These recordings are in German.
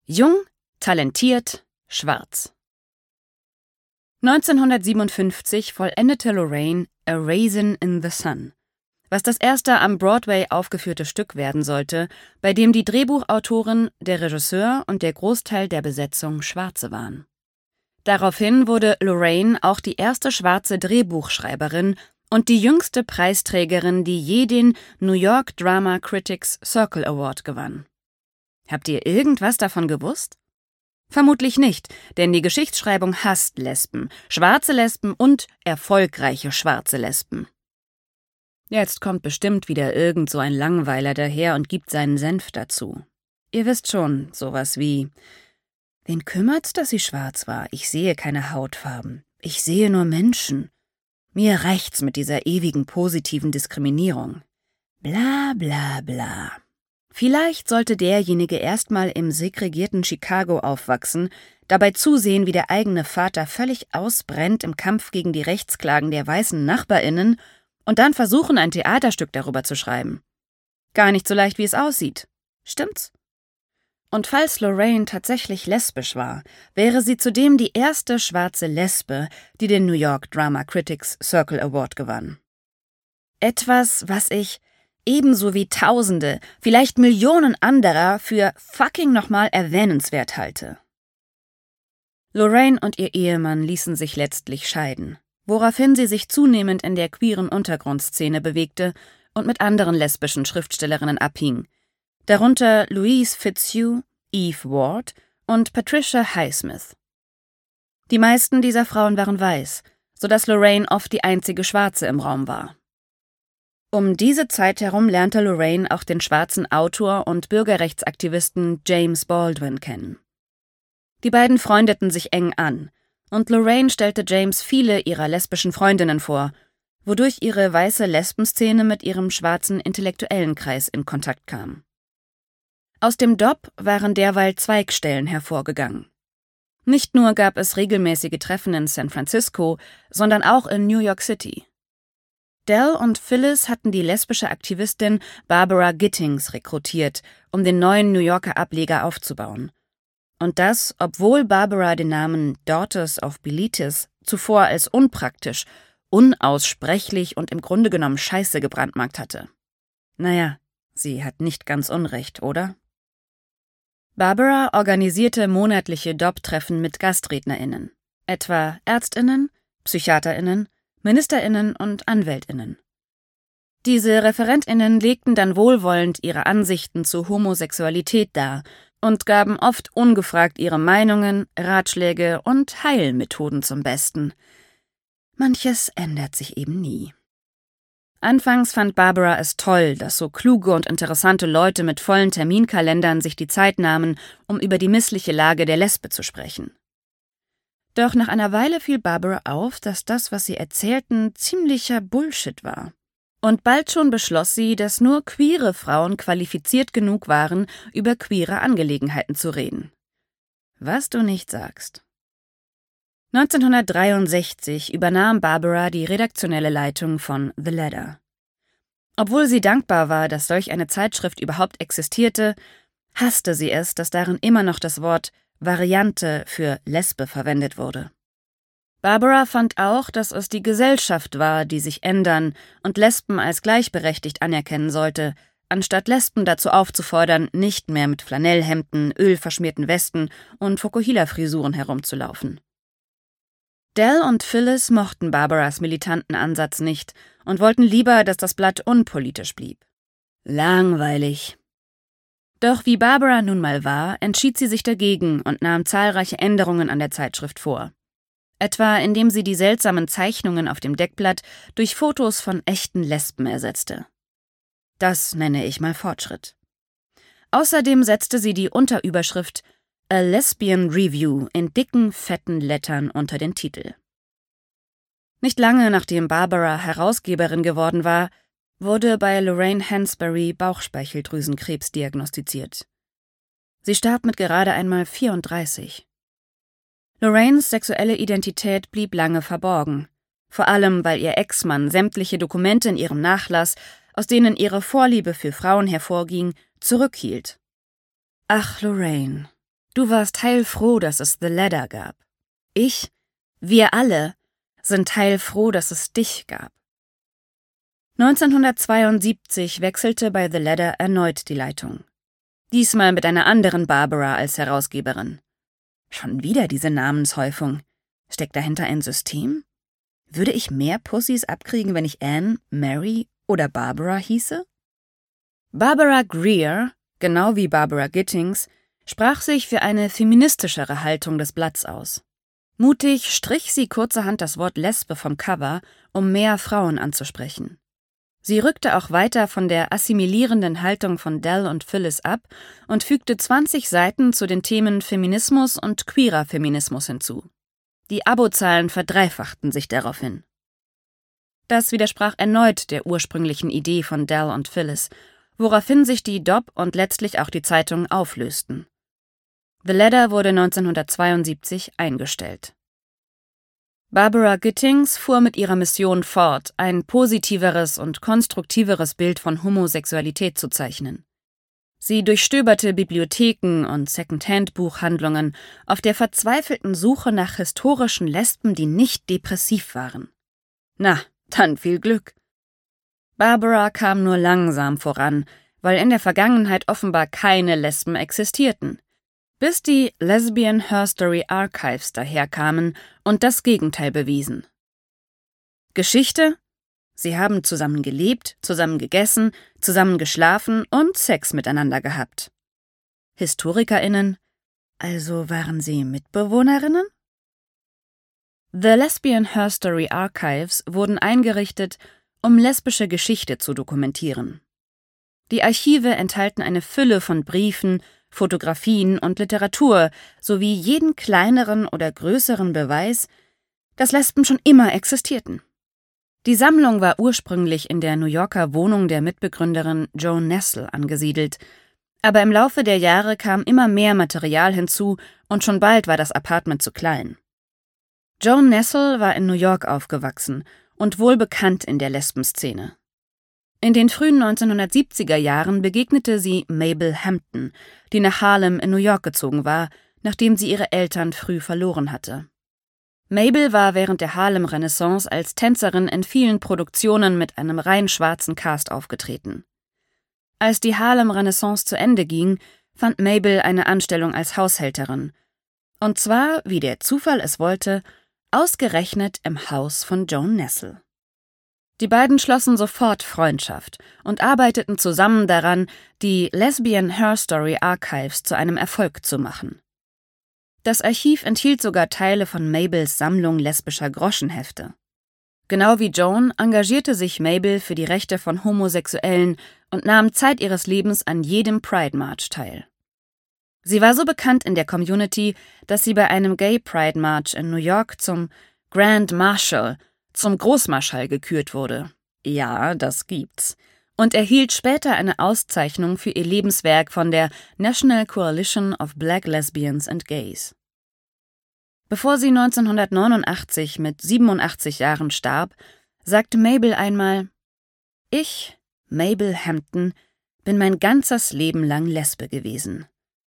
Jung, talentiert, schwarz. 1957 vollendete Lorraine A Raisin in the Sun, was das erste am Broadway aufgeführte Stück werden sollte, bei dem die Drehbuchautorin, der Regisseur und der Großteil der Besetzung Schwarze waren. Daraufhin wurde Lorraine auch die erste schwarze Drehbuchschreiberin und die jüngste Preisträgerin, die je den New York Drama Critics Circle Award gewann. Habt ihr irgendwas davon gewusst? Vermutlich nicht, denn die Geschichtsschreibung hasst Lesben, schwarze Lesben und erfolgreiche schwarze Lesben. Jetzt kommt bestimmt wieder irgend so ein Langweiler daher und gibt seinen Senf dazu. Ihr wisst schon, sowas wie: Wen kümmert's, dass sie schwarz war? Ich sehe keine Hautfarben. Ich sehe nur Menschen. Mir reicht's mit dieser ewigen positiven Diskriminierung. Bla bla bla. Vielleicht sollte derjenige erstmal im segregierten Chicago aufwachsen, dabei zusehen, wie der eigene Vater völlig ausbrennt im Kampf gegen die Rechtsklagen der weißen NachbarInnen und dann versuchen, ein Theaterstück darüber zu schreiben. Gar nicht so leicht, wie es aussieht. Stimmt's? Und falls Lorraine tatsächlich lesbisch war, wäre sie zudem die erste schwarze Lesbe, die den New York Drama Critics Circle Award gewann. Etwas, was ich ebenso wie Tausende, vielleicht Millionen anderer für fucking nochmal erwähnenswert halte. Lorraine und ihr Ehemann ließen sich letztlich scheiden, woraufhin sie sich zunehmend in der queeren Untergrundszene bewegte und mit anderen lesbischen Schriftstellerinnen abhing, darunter Louise Fitzhugh, Eve Ward und Patricia Highsmith. Die meisten dieser Frauen waren weiß, sodass Lorraine oft die einzige Schwarze im Raum war. Um diese Zeit herum lernte Lorraine auch den schwarzen Autor und Bürgerrechtsaktivisten James Baldwin kennen. Die beiden freundeten sich eng an, und Lorraine stellte James viele ihrer lesbischen Freundinnen vor, wodurch ihre weiße Lesbenszene mit ihrem schwarzen intellektuellen Kreis in Kontakt kam. Aus dem DOP waren derweil Zweigstellen hervorgegangen. Nicht nur gab es regelmäßige Treffen in San Francisco, sondern auch in New York City. Del und Phyllis hatten die lesbische Aktivistin Barbara Gittings rekrutiert, um den neuen New Yorker Ableger aufzubauen. Und das, obwohl Barbara den Namen Daughters of Bilitis zuvor als unpraktisch, unaussprechlich und im Grunde genommen scheiße gebrandmarkt hatte. Naja, sie hat nicht ganz unrecht, oder? Barbara organisierte monatliche DOP-Treffen mit GastrednerInnen, etwa ÄrztInnen, PsychiaterInnen, MinisterInnen und AnwältInnen. Diese ReferentInnen legten dann wohlwollend ihre Ansichten zu Homosexualität dar und gaben oft ungefragt ihre Meinungen, Ratschläge und Heilmethoden zum Besten. Manches ändert sich eben nie. Anfangs fand Barbara es toll, dass so kluge und interessante Leute mit vollen Terminkalendern sich die Zeit nahmen, um über die missliche Lage der Lesbe zu sprechen. Doch nach einer Weile fiel Barbara auf, dass das, was sie erzählten, ziemlicher Bullshit war. Und bald schon beschloss sie, dass nur queere Frauen qualifiziert genug waren, über queere Angelegenheiten zu reden. Was du nicht sagst. 1963 übernahm Barbara die redaktionelle Leitung von The Ladder. Obwohl sie dankbar war, dass solch eine Zeitschrift überhaupt existierte, hasste sie es, dass darin immer noch das Wort Variante für Lesbe verwendet wurde. Barbara fand auch, dass es die Gesellschaft war, die sich ändern und Lesben als gleichberechtigt anerkennen sollte, anstatt Lesben dazu aufzufordern, nicht mehr mit Flanellhemden, ölverschmierten Westen und Fukuhila-Frisuren herumzulaufen. Del und Phyllis mochten Barbaras militanten Ansatz nicht und wollten lieber, dass das Blatt unpolitisch blieb. Langweilig. Doch wie Barbara nun mal war, entschied sie sich dagegen und nahm zahlreiche Änderungen an der Zeitschrift vor. Etwa indem sie die seltsamen Zeichnungen auf dem Deckblatt durch Fotos von echten Lesben ersetzte. Das nenne ich mal Fortschritt. Außerdem setzte sie die Unterüberschrift A Lesbian Review in dicken, fetten Lettern unter den Titel. Nicht lange nachdem Barbara Herausgeberin geworden war, wurde bei Lorraine Hansberry Bauchspeicheldrüsenkrebs diagnostiziert. Sie starb mit gerade einmal 34. Lorraines sexuelle Identität blieb lange verborgen, vor allem weil ihr Ex-Mann sämtliche Dokumente in ihrem Nachlass, aus denen ihre Vorliebe für Frauen hervorging, zurückhielt. Ach, Lorraine, Du warst heilfroh, dass es The Ladder gab. Wir alle sind heilfroh, dass es dich gab. 1972 wechselte bei The Ladder erneut die Leitung. Diesmal mit einer anderen Barbara als Herausgeberin. Schon wieder diese Namenshäufung. Steckt dahinter ein System? Würde ich mehr Pussys abkriegen, wenn ich Anne, Mary oder Barbara hieße? Barbara Greer, genau wie Barbara Gittings, sprach sich für eine feministischere Haltung des Blatts aus. Mutig strich sie kurzerhand das Wort Lesbe vom Cover, um mehr Frauen anzusprechen. Sie rückte auch weiter von der assimilierenden Haltung von Dell und Phyllis ab und fügte 20 Seiten zu den Themen Feminismus und queerer Feminismus hinzu. Die Abozahlen verdreifachten sich daraufhin. Das widersprach erneut der ursprünglichen Idee von Dell und Phyllis, woraufhin sich die DOP und letztlich auch die Zeitung auflösten. The Ladder wurde 1972 eingestellt. Barbara Gittings fuhr mit ihrer Mission fort, ein positiveres und konstruktiveres Bild von Homosexualität zu zeichnen. Sie durchstöberte Bibliotheken und Secondhand-Buchhandlungen auf der verzweifelten Suche nach historischen Lesben, die nicht depressiv waren. Na, dann viel Glück. Barbara kam nur langsam voran, weil in der Vergangenheit offenbar keine Lesben existierten, bis die Lesbian Herstory Archives daherkamen und das Gegenteil bewiesen. Geschichte? Sie haben zusammen gelebt, zusammen gegessen, zusammen geschlafen und Sex miteinander gehabt. HistorikerInnen? Also waren sie Mitbewohnerinnen? The Lesbian Herstory Archives wurden eingerichtet, um lesbische Geschichte zu dokumentieren. Die Archive enthalten eine Fülle von Briefen, Fotografien und Literatur sowie jeden kleineren oder größeren Beweis, dass Lesben schon immer existierten. Die Sammlung war ursprünglich in der New Yorker Wohnung der Mitbegründerin Joan Nessel angesiedelt, aber im Laufe der Jahre kam immer mehr Material hinzu und schon bald war das Apartment zu klein. Joan Nessel war in New York aufgewachsen und wohl bekannt in der Lesbenszene. In den frühen 1970er Jahren begegnete sie Mabel Hampton, die nach Harlem in New York gezogen war, nachdem sie ihre Eltern früh verloren hatte. Mabel war während der Harlem-Renaissance als Tänzerin in vielen Produktionen mit einem rein schwarzen Cast aufgetreten. Als die Harlem-Renaissance zu Ende ging, fand Mabel eine Anstellung als Haushälterin. Und zwar, wie der Zufall es wollte, ausgerechnet im Haus von Joan Nessel. Die beiden schlossen sofort Freundschaft und arbeiteten zusammen daran, die Lesbian Herstory Archives zu einem Erfolg zu machen. Das Archiv enthielt sogar Teile von Mabels Sammlung lesbischer Groschenhefte. Genau wie Joan engagierte sich Mabel für die Rechte von Homosexuellen und nahm Zeit ihres Lebens an jedem Pride March teil. Sie war so bekannt in der Community, dass sie bei einem Gay Pride March in New York zum Grand Marshal, zum Großmarschall gekürt wurde. Ja, das gibt's. Und erhielt später eine Auszeichnung für ihr Lebenswerk von der National Coalition of Black Lesbians and Gays. Bevor sie 1989 mit 87 Jahren starb, sagte Mabel einmal: Ich, Mabel Hampton, bin mein ganzes Leben lang Lesbe gewesen.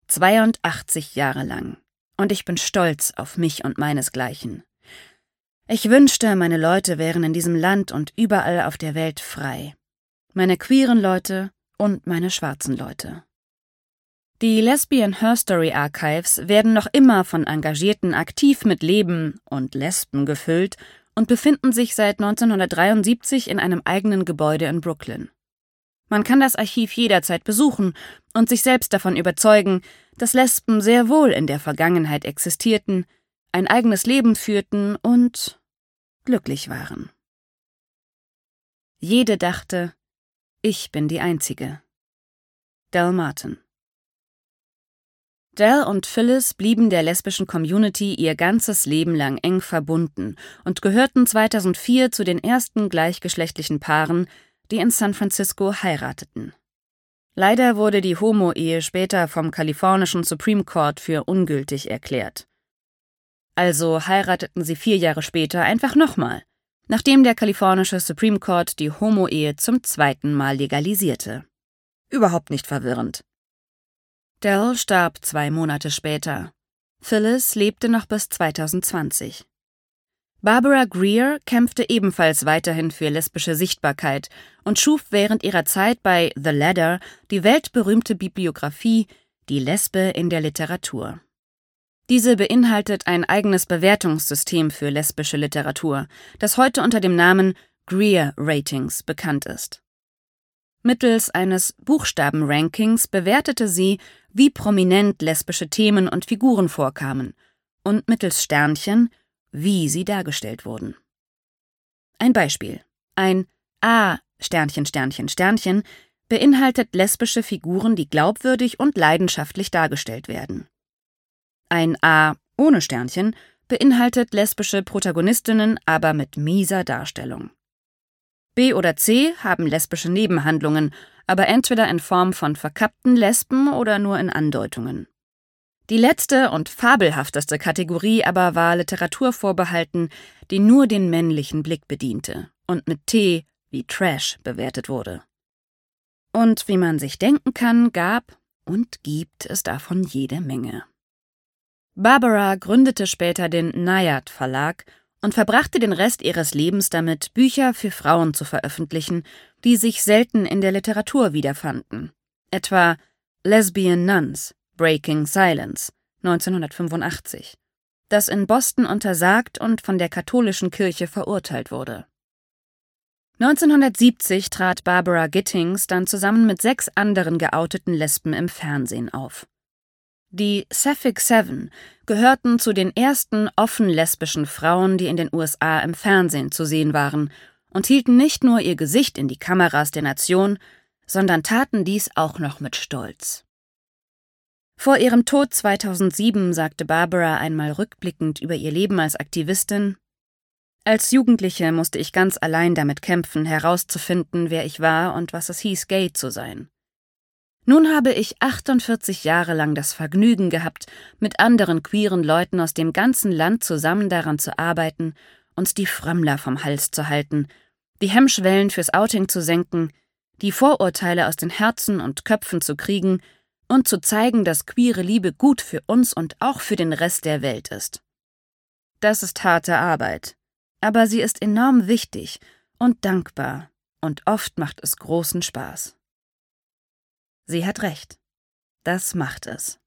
82 Jahre lang. Und ich bin stolz auf mich und meinesgleichen. Ich wünschte, meine Leute wären in diesem Land und überall auf der Welt frei. Meine queeren Leute und meine schwarzen Leute. Die Lesbian Herstory Archives werden noch immer von Engagierten aktiv mit Leben und Lesben gefüllt und befinden sich seit 1973 in einem eigenen Gebäude in Brooklyn. Man kann das Archiv jederzeit besuchen und sich selbst davon überzeugen, dass Lesben sehr wohl in der Vergangenheit existierten, ein eigenes Leben führten und glücklich waren. Jede dachte, ich bin die Einzige. Del Martin. Del und Phyllis blieben der lesbischen Community ihr ganzes Leben lang eng verbunden und gehörten 2004 zu den ersten gleichgeschlechtlichen Paaren, die in San Francisco heirateten. Leider wurde die Homo-Ehe später vom kalifornischen Supreme Court für ungültig erklärt. Also heirateten sie 4 Jahre später einfach nochmal, nachdem der kalifornische Supreme Court die Homo-Ehe zum 2. Mal legalisierte. Überhaupt nicht verwirrend. Del starb 2 Monate später. Phyllis lebte noch bis 2020. Barbara Greer kämpfte ebenfalls weiterhin für lesbische Sichtbarkeit und schuf während ihrer Zeit bei The Ladder die weltberühmte Bibliographie »Die Lesbe in der Literatur«. Diese beinhaltet ein eigenes Bewertungssystem für lesbische Literatur, das heute unter dem Namen Greer Ratings bekannt ist. Mittels eines Buchstabenrankings bewertete sie, wie prominent lesbische Themen und Figuren vorkamen, und mittels Sternchen, wie sie dargestellt wurden. Ein Beispiel: Ein A** beinhaltet lesbische Figuren, die glaubwürdig und leidenschaftlich dargestellt werden. Ein A ohne Sternchen beinhaltet lesbische Protagonistinnen, aber mit mieser Darstellung. B oder C haben lesbische Nebenhandlungen, aber entweder in Form von verkappten Lesben oder nur in Andeutungen. Die letzte und fabelhafteste Kategorie aber war Literatur vorbehalten, die nur den männlichen Blick bediente und mit T wie Trash bewertet wurde. Und wie man sich denken kann, gab und gibt es davon jede Menge. Barbara gründete später den Naiad Verlag und verbrachte den Rest ihres Lebens damit, Bücher für Frauen zu veröffentlichen, die sich selten in der Literatur wiederfanden. Etwa Lesbian Nuns, Breaking Silence, 1985, das in Boston untersagt und von der katholischen Kirche verurteilt wurde. 1970 trat Barbara Gittings dann zusammen mit 6 anderen geouteten Lesben im Fernsehen auf. Die Sapphic 7 gehörten zu den ersten offen lesbischen Frauen, die in den USA im Fernsehen zu sehen waren, und hielten nicht nur ihr Gesicht in die Kameras der Nation, sondern taten dies auch noch mit Stolz. Vor ihrem Tod 2007 sagte Barbara einmal rückblickend über ihr Leben als Aktivistin: »Als Jugendliche musste ich ganz allein damit kämpfen, herauszufinden, wer ich war und was es hieß, gay zu sein. Nun habe ich 48 Jahre lang das Vergnügen gehabt, mit anderen queeren Leuten aus dem ganzen Land zusammen daran zu arbeiten, uns die Frömmler vom Hals zu halten, die Hemmschwellen fürs Outing zu senken, die Vorurteile aus den Herzen und Köpfen zu kriegen und zu zeigen, dass queere Liebe gut für uns und auch für den Rest der Welt ist. Das ist harte Arbeit, aber sie ist enorm wichtig und dankbar und oft macht es großen Spaß.« Sie hat recht. Das macht es.